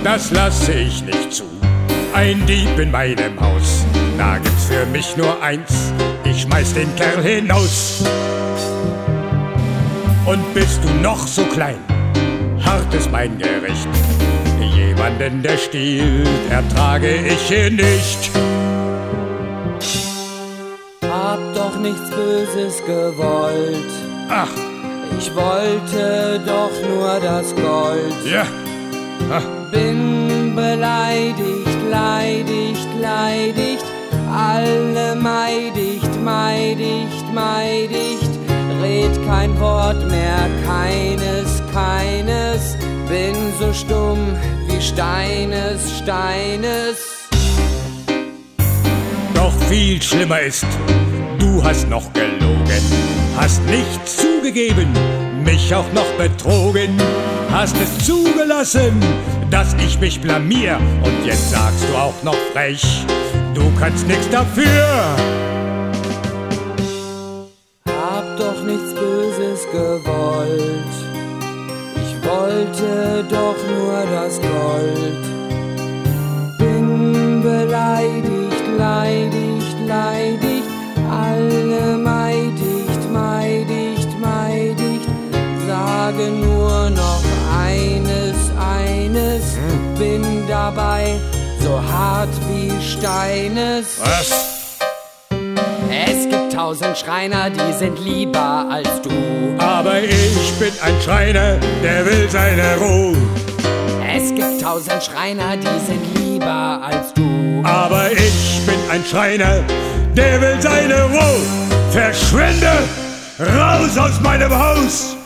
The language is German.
das lasse ich nicht zu. Ein Dieb in meinem Haus, da gibt's für mich nur eins, ich schmeiß den Kerl hinaus. Und bist du noch so klein, hart ist mein Gericht. Jemanden, der stiehlt, ertrage ich hier nicht. Hab doch nichts Böses gewollt. Ach, ich wollte doch nur das Gold. ja. Ach. Bin beleidigt, leidigt, leidigt, alle meidigt, meidigt, meidigt, red kein Wort mehr, keines, keines, bin so stumm wie Steines, Steines. Doch viel schlimmer ist, du hast noch gelogen, hast nicht zugegeben, mich auch noch betrogen, hast es zugelassen, dass ich mich blamier, und jetzt sagst du auch noch frech, du kannst nichts dafür. Hab doch nichts Böses gewollt, ich wollte doch nur das Gold. Bin beleidigt, leidigt, leidigt, alle meidigt, meidigt, meidigt, sage nur noch eines, eines, bin dabei so hart wie Steines. Was? Es gibt 1000 Schreiner, die sind lieber als du. Aber ich bin ein Schreiner, der will seine Ruhe. Es gibt 1000 Schreiner, die sind lieber als du. Aber ich bin ein Schreiner, der will seine Ruhe. Verschwinde, raus aus meinem Haus!